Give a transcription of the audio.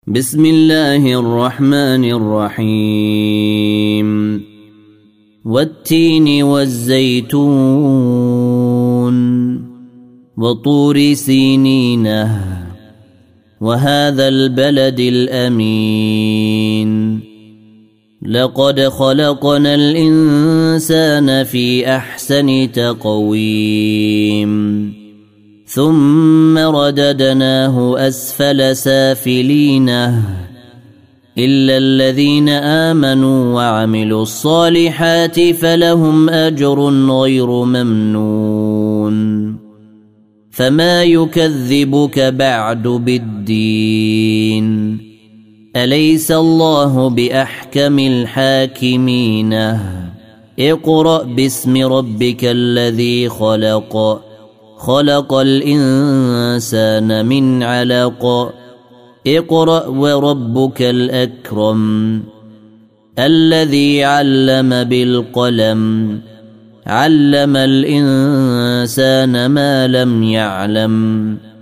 بسم الله الرحمن الرحيم والتين والزيتون وطور سينين وهذا البلد الأمين لقد خلقنا الإنسان في أحسن تقويم ثم رددناه أسفل سافلين إلا الذين آمنوا وعملوا الصالحات فلهم أجر غير ممنون فما يكذبك بعد بالدين أليس الله بأحكم الحاكمين اقرأ باسم ربك الذي خلق الإنسان من علق اقرأ وربك الأكرم الذي علم بالقلم علم الإنسان ما لم يعلم